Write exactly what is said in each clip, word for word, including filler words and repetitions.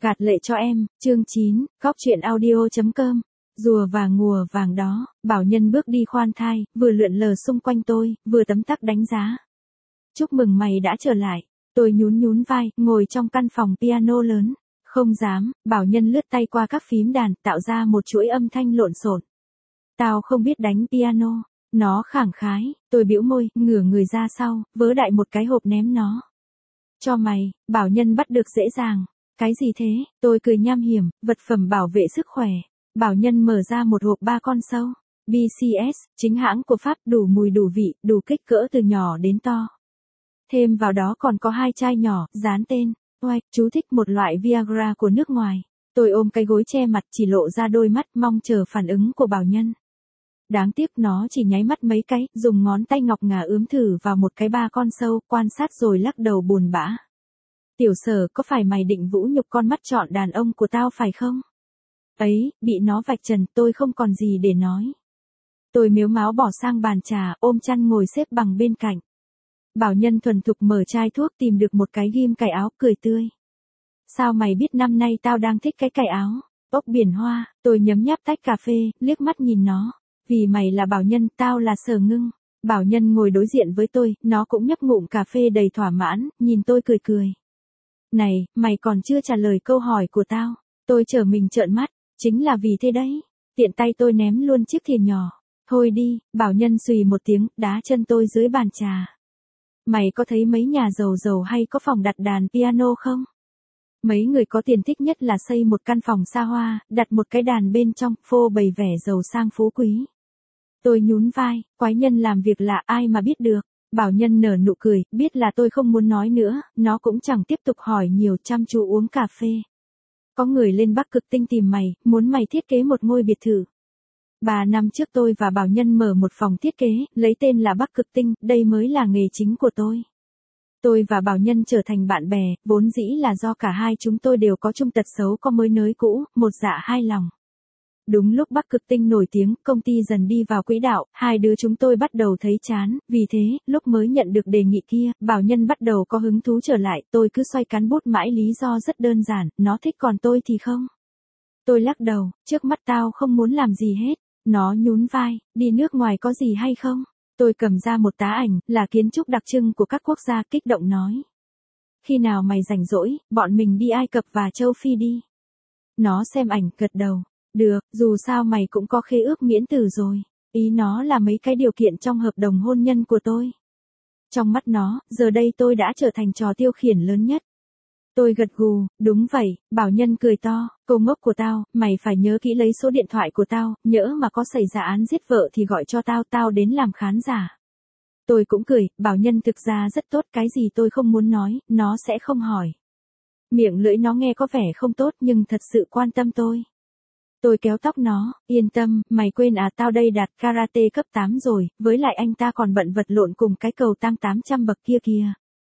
Gạt lệ cho em, chương chín, góc truyện audio.com. Rùa và ngùa vàng đó, Bảo Nhân bước đi khoan thai, vừa lượn lờ xung quanh tôi, vừa tấm tắc đánh giá. Chúc mừng mày đã trở lại. Tôi nhún nhún vai, ngồi trong căn phòng piano lớn. Không dám, Bảo Nhân lướt tay qua các phím đàn, tạo ra một chuỗi âm thanh lộn xộn. Tao không biết đánh piano. Nó khẳng khái, tôi bĩu môi, ngửa người ra sau, vớ đại một cái hộp ném nó. Cho mày, Bảo Nhân bắt được dễ dàng. Cái gì thế? Tôi cười nham hiểm, vật phẩm bảo vệ sức khỏe. Bảo Nhân mở ra một hộp ba con sâu. bê xê ét, chính hãng của Pháp, đủ mùi đủ vị, đủ kích cỡ từ nhỏ đến to. Thêm vào đó còn có hai chai nhỏ, dán tên. Oai, chú thích một loại Viagra của nước ngoài. Tôi ôm cái gối che mặt, chỉ lộ ra đôi mắt, mong chờ phản ứng của Bảo Nhân. Đáng tiếc nó chỉ nháy mắt mấy cái, dùng ngón tay ngọc ngà ướm thử vào một cái ba con sâu, quan sát rồi lắc đầu buồn bã. Tiểu Sở, có phải mày định vũ nhục con mắt trọn đàn ông của tao phải không? Ấy, bị nó vạch trần, tôi không còn gì để nói. Tôi mếu máo bỏ sang bàn trà, ôm chăn ngồi xếp bằng bên cạnh. Bảo Nhân thuần thục mở chai thuốc, tìm được một cái ghim cài áo, cười tươi. Sao mày biết năm nay tao đang thích cái cài áo? Ốc biển hoa. Tôi nhấm nháp tách cà phê, liếc mắt nhìn nó. Vì mày là Bảo Nhân, tao là Sở Ngưng. Bảo Nhân ngồi đối diện với tôi, nó cũng nhấp ngụm cà phê đầy thỏa mãn, nhìn tôi cười cười. Này, mày còn chưa trả lời câu hỏi của tao. Tôi trở mình trợn mắt, chính là vì thế đấy. Tiện tay tôi ném luôn chiếc thìa nhỏ. Thôi đi, Bảo Nhân xùy một tiếng, đá chân tôi dưới bàn trà. Mày có thấy mấy nhà giàu giàu hay có phòng đặt đàn piano không? Mấy người có tiền thích nhất là xây một căn phòng xa hoa, đặt một cái đàn bên trong, phô bày vẻ giàu sang phú quý. Tôi nhún vai, quái nhân làm việc lạ ai mà biết được. Bảo Nhân nở nụ cười, biết là tôi không muốn nói nữa, nó cũng chẳng tiếp tục hỏi nhiều, chăm chú uống cà phê. Có người lên Bắc Cực Tinh tìm mày, muốn mày thiết kế một ngôi biệt thự. Ba năm trước tôi và Bảo Nhân mở một phòng thiết kế, lấy tên là Bắc Cực Tinh, đây mới là nghề chính của tôi. Tôi và Bảo Nhân trở thành bạn bè, vốn dĩ là do cả hai chúng tôi đều có chung tật xấu có mới nới cũ, một dạ hai lòng. Đúng lúc Bắc Cực Tinh nổi tiếng, công ty dần đi vào quỹ đạo, hai đứa chúng tôi bắt đầu thấy chán, vì thế, lúc mới nhận được đề nghị kia, Bảo Nhân bắt đầu có hứng thú trở lại, tôi cứ xoay cán bút mãi lý do rất đơn giản, nó thích còn tôi thì không. Tôi lắc đầu, trước mắt tao không muốn làm gì hết, nó nhún vai, đi nước ngoài có gì hay không? Tôi cầm ra một tá ảnh, là kiến trúc đặc trưng của các quốc gia, kích động nói. Khi nào mày rảnh rỗi, bọn mình đi Ai Cập và châu Phi đi. Nó xem ảnh, gật đầu. Được, dù sao mày cũng có khế ước miễn tử rồi. Ý nó là mấy cái điều kiện trong hợp đồng hôn nhân của tôi. Trong mắt nó, giờ đây tôi đã trở thành trò tiêu khiển lớn nhất. Tôi gật gù, đúng vậy, Bảo Nhân cười to, cô ngốc của tao, mày phải nhớ kỹ lấy số điện thoại của tao, nhỡ mà có xảy ra án giết vợ thì gọi cho tao, tao đến làm khán giả. Tôi cũng cười, Bảo Nhân thực ra rất tốt, cái gì tôi không muốn nói, nó sẽ không hỏi. Miệng lưỡi nó nghe có vẻ không tốt nhưng thật sự quan tâm tôi. Tôi kéo tóc nó, yên tâm, mày quên à, tao đây đạt karate cấp tám rồi, với lại anh ta còn bận vật lộn cùng cái cầu tăng tám trăm bậc kia kìa.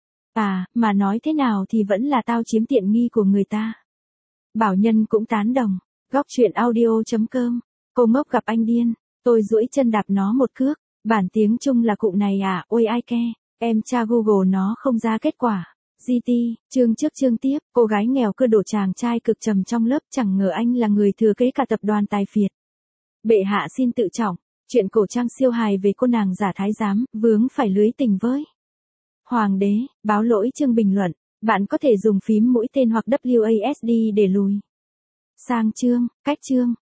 À, mà nói thế nào thì vẫn là tao chiếm tiện nghi của người ta. Bảo Nhân cũng tán đồng, góc truyện audio.com, cô ngốc gặp anh điên, tôi duỗi chân đạp nó một cước, bản tiếng Trung là cụm này à, ôi ai ke, em tra Google nó không ra kết quả. giê tê, chương trước chương tiếp, cô gái nghèo cưa đổ chàng trai cực trầm trong lớp, chẳng ngờ anh là người thừa kế cả tập đoàn tài phiệt. Bệ hạ xin tự trọng, chuyện cổ trang siêu hài về cô nàng giả thái giám, vướng phải lưới tình với Hoàng đế, báo lỗi chương bình luận, bạn có thể dùng phím mũi tên hoặc W A S D để lùi sang chương, cách chương.